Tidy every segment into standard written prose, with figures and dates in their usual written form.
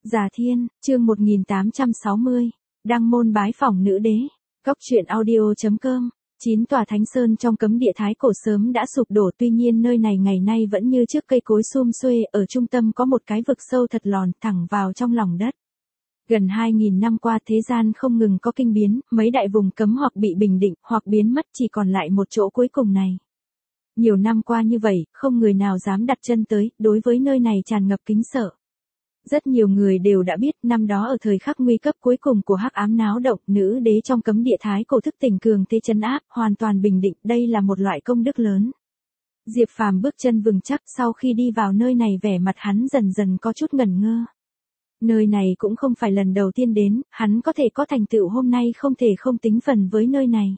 Già Thiên, chương 1860, đăng môn bái phỏng nữ đế. Cốc truyện audio.com. 9 tòa thánh sơn trong cấm địa Thái Cổ sớm đã sụp đổ, tuy nhiên nơi này ngày nay vẫn như trước, cây cối sum xuê, ở trung tâm có một cái vực sâu thật lòn thẳng vào trong lòng đất. Gần 2.000 năm qua thế gian không ngừng có kinh biến, mấy đại vùng cấm hoặc bị bình định, hoặc biến mất, chỉ còn lại một chỗ cuối cùng này. Nhiều năm qua như vậy, không người nào dám đặt chân tới, đối với nơi này tràn ngập kính sợ. Rất nhiều người đều đã biết, năm đó ở thời khắc nguy cấp cuối cùng của hắc ám náo động, nữ đế trong cấm địa Thái Cổ thức tỉnh cường thế trấn áp, hoàn toàn bình định, đây là một loại công đức lớn. Diệp Phàm bước chân vững chắc, sau khi đi vào nơi này vẻ mặt hắn dần dần có chút ngẩn ngơ. Nơi này cũng không phải lần đầu tiên đến, hắn có thể có thành tựu hôm nay không thể không tính phần với nơi này.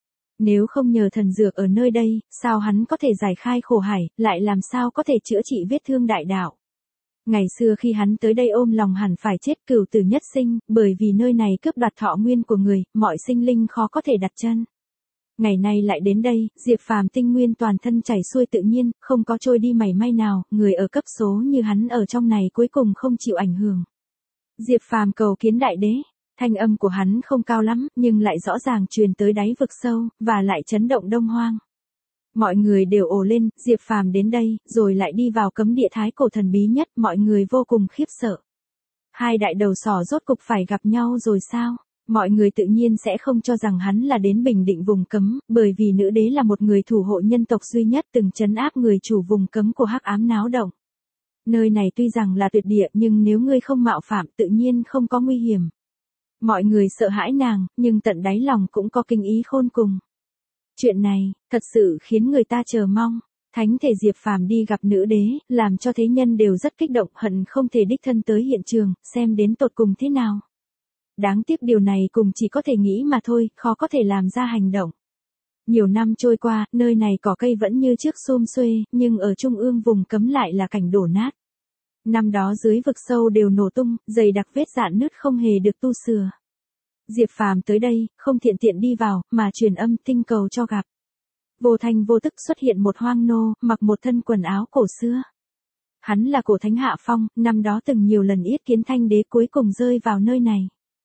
Nếu không nhờ thần dược ở nơi đây, sao hắn có thể giải khai khổ hải, lại làm sao có thể chữa trị vết thương đại đạo. Ngày xưa khi hắn tới đây ôm lòng hẳn phải chết cửu tử nhất sinh, bởi vì nơi này cướp đoạt thọ nguyên của người, mọi sinh linh khó có thể đặt chân. Ngày nay lại đến đây, Diệp Phàm tinh nguyên toàn thân chảy xuôi tự nhiên, không có trôi đi mảy may nào, người ở cấp số như hắn ở trong này cuối cùng không chịu ảnh hưởng. Diệp Phàm cầu kiến đại đế, thanh âm của hắn không cao lắm, nhưng lại rõ ràng truyền tới đáy vực sâu, và lại chấn động Đông Hoang. Mọi người đều ồ lên, Diệp Phàm đến đây, rồi lại đi vào cấm địa Thái Cổ thần bí nhất, mọi người vô cùng khiếp sợ. Hai đại đầu sỏ rốt cục phải gặp nhau rồi sao? Mọi người tự nhiên sẽ không cho rằng hắn là đến bình định vùng cấm, bởi vì nữ đế là một người thủ hộ nhân tộc duy nhất từng trấn áp người chủ vùng cấm của hắc ám náo động. Nơi này tuy rằng là tuyệt địa nhưng nếu ngươi không mạo phạm tự nhiên không có nguy hiểm. Mọi người sợ hãi nàng, nhưng tận đáy lòng cũng có kinh ý khôn cùng. Chuyện này, thật sự khiến người ta chờ mong. Thánh thể Diệp Phàm đi gặp nữ đế, làm cho thế nhân đều rất kích động, hận không thể đích thân tới hiện trường, xem đến tột cùng thế nào. Đáng tiếc điều này cùng chỉ có thể nghĩ mà thôi, khó có thể làm ra hành động. Nhiều năm trôi qua, nơi này cỏ cây vẫn như trước sum xuê, nhưng ở trung ương vùng cấm lại là cảnh đổ nát. Năm đó dưới vực sâu đều nổ tung, dày đặc vết rạn nứt không hề được tu sửa. Diệp Phàm tới đây, không thiện tiện đi vào, mà truyền âm tinh cầu cho gặp. Vô thanh vô tức xuất hiện một hoang nô, mặc một thân quần áo cổ xưa. Hắn là cổ thánh Hạ Phong, năm đó từng nhiều lần yết kiến Thanh đế cuối cùng rơi vào nơi này.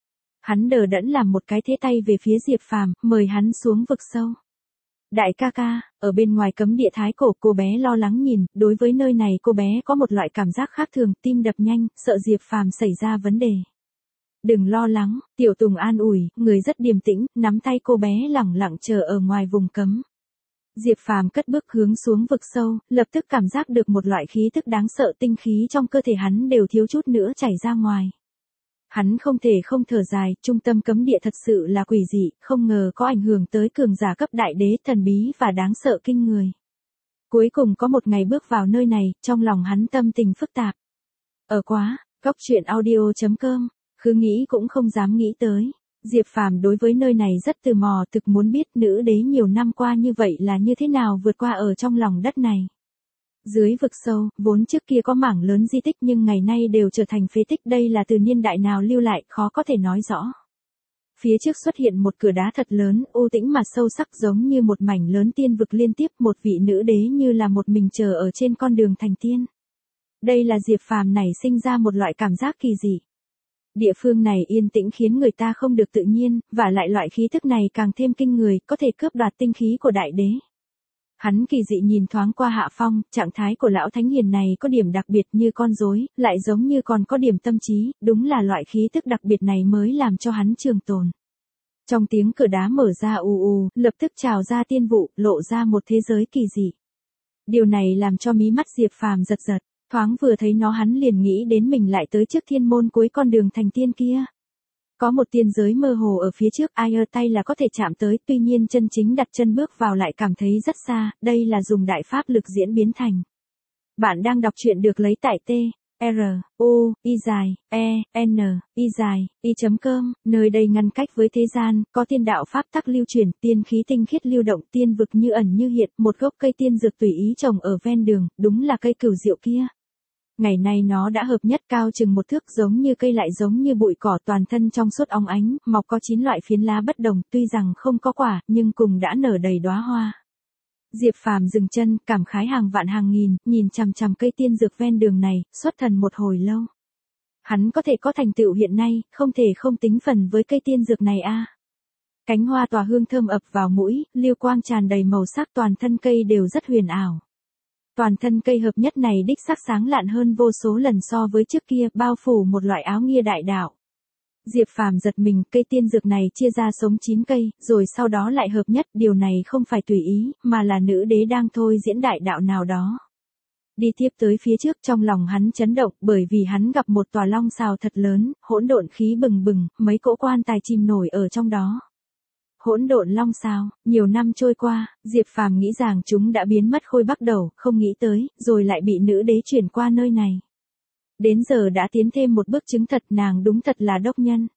Hắn đờ đẫn làm một cái thế tay về phía Diệp Phàm, mời hắn xuống vực sâu. Đại ca ca, ở bên ngoài cấm địa Thái Cổ, cô bé lo lắng nhìn, đối với nơi này cô bé có một loại cảm giác khác thường, tim đập nhanh, sợ Diệp Phàm xảy ra vấn đề. Đừng lo lắng, Tiểu Tùng an ủi, người rất điềm tĩnh, nắm tay cô bé lẳng lặng chờ ở ngoài vùng cấm. Diệp Phàm cất bước hướng xuống vực sâu, lập tức cảm giác được một loại khí tức đáng sợ, tinh khí trong cơ thể hắn đều thiếu chút nữa chảy ra ngoài. Hắn không thể không thở dài, trung tâm cấm địa thật sự là quỷ dị, không ngờ có ảnh hưởng tới cường giả cấp đại đế, thần bí và đáng sợ kinh người. Cuối cùng có một ngày bước vào nơi này, trong lòng hắn tâm tình phức tạp. Ở quá, Cốc truyện audio.com, cứ nghĩ cũng không dám nghĩ tới. Diệp Phàm đối với nơi này rất tò mò, thực muốn biết nữ đế nhiều năm qua như vậy là như thế nào vượt qua ở trong lòng đất này. Dưới vực sâu, vốn trước kia có mảng lớn di tích nhưng ngày nay đều trở thành phế tích, đây là từ niên đại nào lưu lại, khó có thể nói rõ. Phía trước xuất hiện một cửa đá thật lớn, u tĩnh mà sâu sắc, giống như một mảnh lớn tiên vực liên tiếp, một vị nữ đế như là một mình chờ ở trên con đường thành tiên. Đây là Diệp Phàm nảy sinh ra một loại cảm giác kỳ dị. Địa phương này yên tĩnh khiến người ta không được tự nhiên, và lại loại khí thức này càng thêm kinh người, có thể cướp đoạt tinh khí của đại đế. Hắn kỳ dị nhìn thoáng qua Hạ Phong, trạng thái của lão thánh hiền này có điểm đặc biệt như con rối, lại giống như còn có điểm tâm trí, đúng là loại khí tức đặc biệt này mới làm cho hắn trường tồn. Trong tiếng cửa đá mở ra ù ù, lập tức trào ra tiên vụ, lộ ra một thế giới kỳ dị. Điều này làm cho mí mắt Diệp Phàm giật giật, thoáng vừa thấy nó hắn liền nghĩ đến mình lại tới trước thiên môn cuối con đường thành tiên kia. Có một tiên giới mơ hồ ở phía trước, ai ơ tay là có thể chạm tới, tuy nhiên chân chính đặt chân bước vào lại cảm thấy rất xa, đây là dùng đại pháp lực diễn biến thành. Bạn đang đọc truyện được lấy tại T, R, U, I dài, E, N, I dài, I.com, nơi đây ngăn cách với thế gian, có tiên đạo pháp tắc lưu truyền, tiên khí tinh khiết lưu động, tiên vực như ẩn như hiện, một gốc cây tiên dược tùy ý trồng ở ven đường, đúng là cây cửu diệu kia. Ngày nay nó đã hợp nhất, cao chừng một thước, giống như cây lại giống như bụi cỏ, toàn thân trong suốt óng ánh, mọc có 9 loại phiến lá bất đồng, tuy rằng không có quả, nhưng cùng đã nở đầy đóa hoa. Diệp Phàm dừng chân, cảm khái hàng vạn hàng nghìn, nhìn chằm chằm cây tiên dược ven đường này, xuất thần một hồi lâu. Hắn có thể có thành tựu hiện nay, không thể không tính phần với cây tiên dược này a. Cánh hoa tỏa hương thơm ập vào mũi, lưu quang tràn đầy màu sắc, toàn thân cây đều rất huyền ảo. Toàn thân cây hợp nhất này đích sắc sáng lạn hơn vô số lần so với trước kia, bao phủ một loại áo nghĩa đại đạo. Diệp Phàm giật mình, cây tiên dược này chia ra sống 9 cây, rồi sau đó lại hợp nhất, điều này không phải tùy ý, mà là nữ đế đang thôi diễn đại đạo nào đó. Đi tiếp tới phía trước, trong lòng hắn chấn động, bởi vì hắn gặp một tòa long sào thật lớn, hỗn độn khí bừng bừng, mấy cỗ quan tài chìm nổi ở trong đó. Hỗn độn long sào, nhiều năm trôi qua, Diệp Phàm nghĩ rằng chúng đã biến mất khôi bắt đầu, không nghĩ tới, rồi lại bị nữ đế chuyển qua nơi này. Đến giờ đã tiến thêm một bước chứng thật, nàng đúng thật là đốc nhân.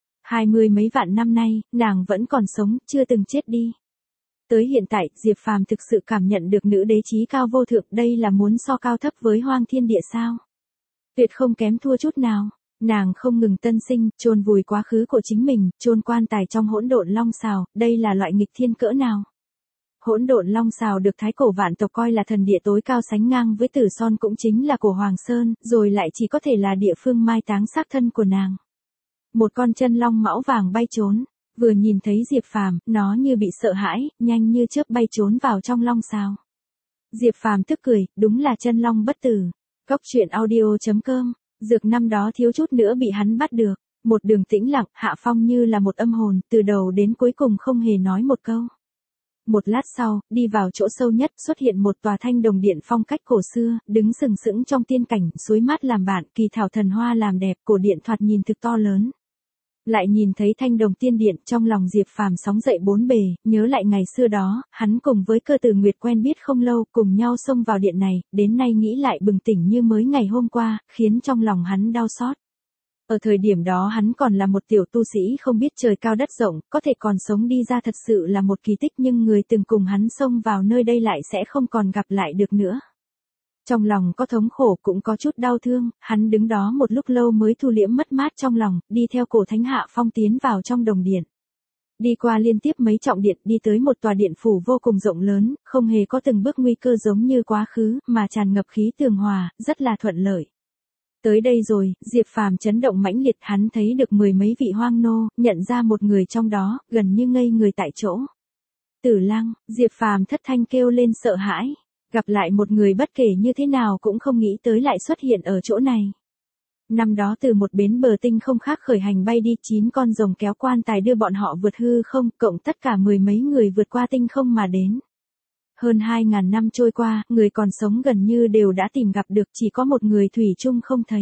20 mấy vạn năm nay, nàng vẫn còn sống, chưa từng chết đi. Tới hiện tại, Diệp Phàm thực sự cảm nhận được nữ đế chí cao vô thượng, đây là muốn so cao thấp với hoang thiên địa sao? Tuyệt không kém thua chút nào. Nàng không ngừng tân sinh, chôn vùi quá khứ của chính mình, chôn quan tài trong hỗn độn long sào, đây là loại nghịch thiên cỡ nào? Hỗn độn long sào được thái cổ vạn tộc coi là thần địa tối cao, sánh ngang với Tử Son, cũng chính là của Hoàng Sơn, rồi lại chỉ có thể là địa phương mai táng xác thân của nàng. Một con chân long mão vàng bay trốn, vừa nhìn thấy Diệp Phàm, nó như bị sợ hãi, nhanh như chớp bay trốn vào trong long sào. Diệp Phàm tức cười, đúng là chân long bất tử. Cốc truyện audio.com. Dược năm đó thiếu chút nữa bị hắn bắt được. Một đường tĩnh lặng, Hạ Phong như là một âm hồn, từ đầu đến cuối cùng không hề nói một câu. Một lát sau, đi vào chỗ sâu nhất, xuất hiện một tòa thanh đồng điện phong cách cổ xưa, đứng sừng sững trong tiên cảnh, suối mát làm bạn, kỳ thảo thần hoa làm đẹp, cổ điện thoạt nhìn thực to lớn. Lại nhìn thấy thanh đồng tiên điện, trong lòng Diệp Phàm sóng dậy bốn bề, nhớ lại ngày xưa đó, hắn cùng với Cơ Tử Nguyệt quen biết không lâu, cùng nhau xông vào điện này, đến nay nghĩ lại bừng tỉnh như mới ngày hôm qua, khiến trong lòng hắn đau xót. Ở thời điểm đó hắn còn là một tiểu tu sĩ không biết trời cao đất rộng, có thể còn sống đi ra thật sự là một kỳ tích, nhưng người từng cùng hắn xông vào nơi đây lại sẽ không còn gặp lại được nữa. Trong lòng có thống khổ cũng có chút đau thương, hắn đứng đó một lúc lâu mới thu liễm mất mát trong lòng, đi theo cổ thánh Hạ Phong tiến vào trong đồng điện. Đi qua liên tiếp mấy trọng điện, đi tới một tòa điện phủ vô cùng rộng lớn, không hề có từng bước nguy cơ giống như quá khứ, mà tràn ngập khí tường hòa, rất là thuận lợi. Tới đây rồi, Diệp Phàm chấn động mãnh liệt, hắn thấy được 10 mấy vị hoang nô, nhận ra một người trong đó, gần như ngây người tại chỗ. Tử Lăng, Diệp Phàm thất thanh kêu lên sợ hãi. Gặp lại một người bất kể như thế nào cũng không nghĩ tới lại xuất hiện ở chỗ này. Năm đó từ một bến bờ tinh không khác khởi hành bay đi, 9 con rồng kéo quan tài đưa bọn họ vượt hư không, cộng tất cả 10 mấy người vượt qua tinh không mà đến. Hơn 2.000 năm trôi qua, người còn sống gần như đều đã tìm gặp được, chỉ có một người thủy chung không thấy.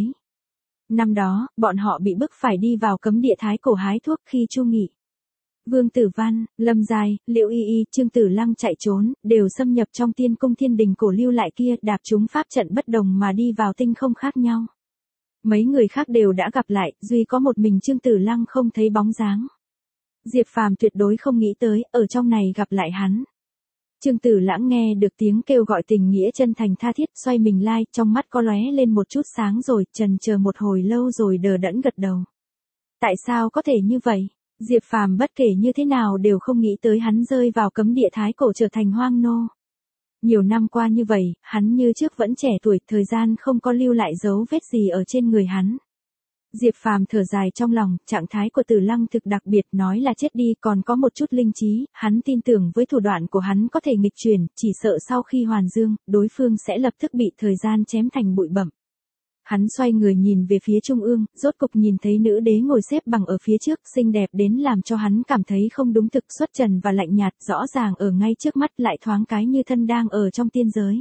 Năm đó, bọn họ bị bức phải đi vào cấm địa thái cổ hái thuốc khi Chu Nghị, Vương Tử Văn, Lâm Giai, Liễu Y Y, Trương Tử Lăng chạy trốn, đều xâm nhập trong tiên cung thiên đình cổ lưu lại kia, đạp chúng pháp trận bất đồng mà đi vào tinh không khác nhau. Mấy người khác đều đã gặp lại, duy có một mình Trương Tử Lăng không thấy bóng dáng. Diệp Phàm tuyệt đối không nghĩ tới, ở trong này gặp lại hắn. Trương Tử Lãng nghe được tiếng kêu gọi tình nghĩa chân thành tha thiết, xoay mình lai, trong mắt có lóe lên một chút sáng rồi, trần chờ một hồi lâu rồi đờ đẫn gật đầu. Tại sao có thể như vậy? Diệp Phàm bất kể như thế nào đều không nghĩ tới hắn rơi vào cấm địa thái cổ trở thành hoang nô. Nhiều năm qua như vậy, hắn như trước vẫn trẻ tuổi, thời gian không có lưu lại dấu vết gì ở trên người hắn. Diệp Phàm thở dài trong lòng, trạng thái của Tử Lăng thực đặc biệt, nói là chết đi còn có một chút linh trí, hắn tin tưởng với thủ đoạn của hắn có thể nghịch chuyển, chỉ sợ sau khi hoàn dương, đối phương sẽ lập tức bị thời gian chém thành bụi bặm. Hắn xoay người nhìn về phía trung ương, rốt cục nhìn thấy nữ đế ngồi xếp bằng ở phía trước, xinh đẹp đến làm cho hắn cảm thấy không đúng thực, xuất trần và lạnh nhạt, rõ ràng ở ngay trước mắt lại thoáng cái như thân đang ở trong tiên giới.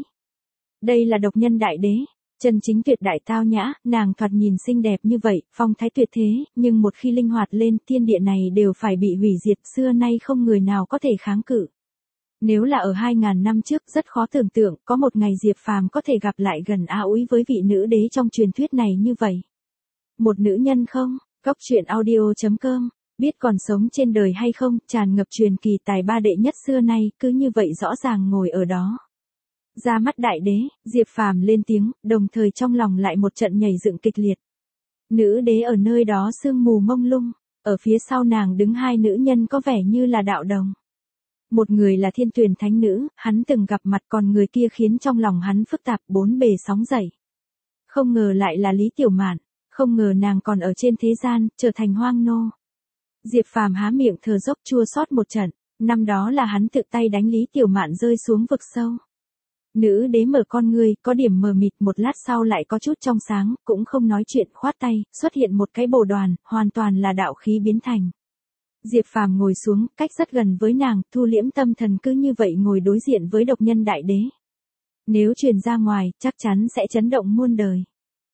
Đây là độc nhân đại đế, chân chính tuyệt đại tao nhã, nàng thoạt nhìn xinh đẹp như vậy, phong thái tuyệt thế, nhưng một khi linh hoạt lên, thiên địa này đều phải bị hủy diệt, xưa nay không người nào có thể kháng cự. Nếu là ở 2.000 năm trước, rất khó tưởng tượng, có một ngày Diệp Phàm có thể gặp lại gần a úy với vị nữ đế trong truyền thuyết này như vậy. Một nữ nhân không? Cốc truyện audio.com. Biết còn sống trên đời hay không, tràn ngập truyền kỳ tài ba đệ nhất xưa nay, cứ như vậy rõ ràng ngồi ở đó. Ra mắt đại đế, Diệp Phàm lên tiếng, đồng thời trong lòng lại một trận nhảy dựng kịch liệt. Nữ đế ở nơi đó sương mù mông lung, ở phía sau nàng đứng hai nữ nhân có vẻ như là đạo đồng. Một người là Thiên Tuyền Thánh Nữ, hắn từng gặp mặt, còn người kia khiến trong lòng hắn phức tạp, bốn bề sóng dậy. Không ngờ lại là Lý Tiểu Mạn. Không ngờ nàng còn ở trên thế gian, trở thành hoang nô. Diệp Phàm há miệng thở dốc chua xót một trận, năm đó là hắn tự tay đánh Lý Tiểu Mạn rơi xuống vực sâu. Nữ đế mở con ngươi, có điểm mờ mịt, một lát sau lại có chút trong sáng, cũng không nói chuyện, khoát tay, xuất hiện một cái bồ đoàn, hoàn toàn là đạo khí biến thành. Diệp Phàm ngồi xuống, cách rất gần với nàng, thu liễm tâm thần, cứ như vậy ngồi đối diện với độc nhân đại đế. Nếu truyền ra ngoài, chắc chắn sẽ chấn động muôn đời.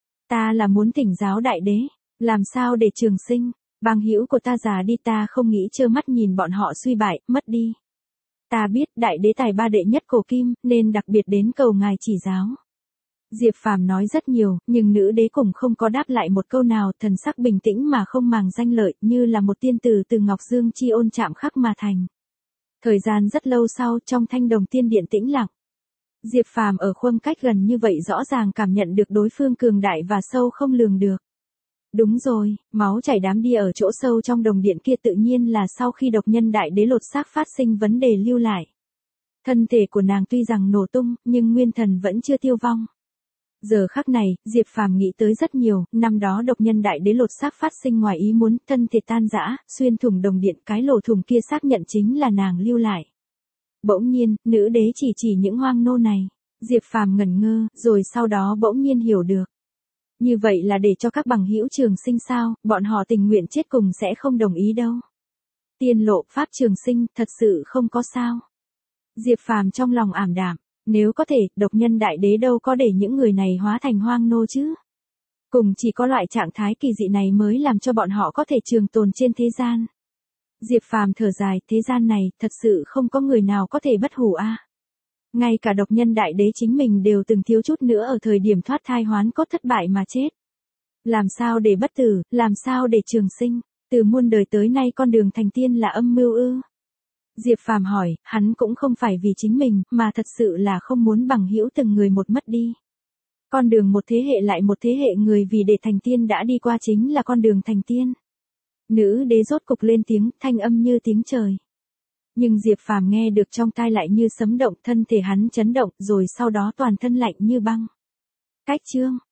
Ta là muốn thỉnh giáo đại đế, làm sao để trường sinh, bằng hữu của ta già đi, ta không nghĩ trơ mắt nhìn bọn họ suy bại, mất đi. Ta biết đại đế tài ba đệ nhất cổ kim, nên đặc biệt đến cầu ngài chỉ giáo. Diệp Phàm nói rất nhiều, nhưng nữ đế cũng không có đáp lại một câu nào, thần sắc bình tĩnh mà không màng danh lợi, như là một tiên tử từ Ngọc Dương chi ôn chạm khắc mà thành. Thời gian rất lâu sau, trong thanh đồng tiên điện tĩnh lặng. Diệp Phàm ở khoảng cách gần như vậy rõ ràng cảm nhận được đối phương cường đại và sâu không lường được. Đúng rồi, máu chảy đám đi ở chỗ sâu trong đồng điện kia tự nhiên là sau khi độc nhân đại đế lột xác phát sinh vấn đề lưu lại. Thân thể của nàng tuy rằng nổ tung, nhưng nguyên thần vẫn chưa tiêu vong. Giờ khắc này, Diệp Phàm nghĩ tới rất nhiều, năm đó độc nhân đại đế lột xác phát sinh ngoài ý muốn, thân thể tan rã, xuyên thủng đồng điện, cái lỗ thủng kia xác nhận chính là nàng lưu lại. Bỗng nhiên, nữ đế chỉ những hoang nô này. Diệp Phàm ngẩn ngơ, rồi sau đó bỗng nhiên hiểu được. Như vậy là để cho các bằng hữu trường sinh sao, bọn họ tình nguyện chết cùng sẽ không đồng ý đâu. Tiên lộ pháp trường sinh, thật sự không có sao. Diệp Phàm trong lòng ảm đạm, nếu có thể, độc nhân đại đế đâu có để những người này hóa thành hoang nô chứ. Cùng chỉ có loại trạng thái kỳ dị này mới làm cho bọn họ có thể trường tồn trên thế gian. Diệp Phàm thở dài, thế gian này, thật sự không có người nào có thể bất hủ a. Ngay cả độc nhân đại đế chính mình đều từng thiếu chút nữa ở thời điểm thoát thai hoán cốt thất bại mà chết. Làm sao để bất tử, làm sao để trường sinh, từ muôn đời tới nay con đường thành tiên là âm mưu ư? Diệp Phàm hỏi, hắn cũng không phải vì chính mình, mà thật sự là không muốn bằng hữu từng người một mất đi. Con đường một thế hệ lại một thế hệ người vì để thành tiên đã đi qua chính là con đường thành tiên. Nữ đế rốt cục lên tiếng, thanh âm như tiếng trời. Nhưng Diệp Phàm nghe được trong tai lại như sấm động, thân thể hắn chấn động, rồi sau đó toàn thân lạnh như băng. Cách chương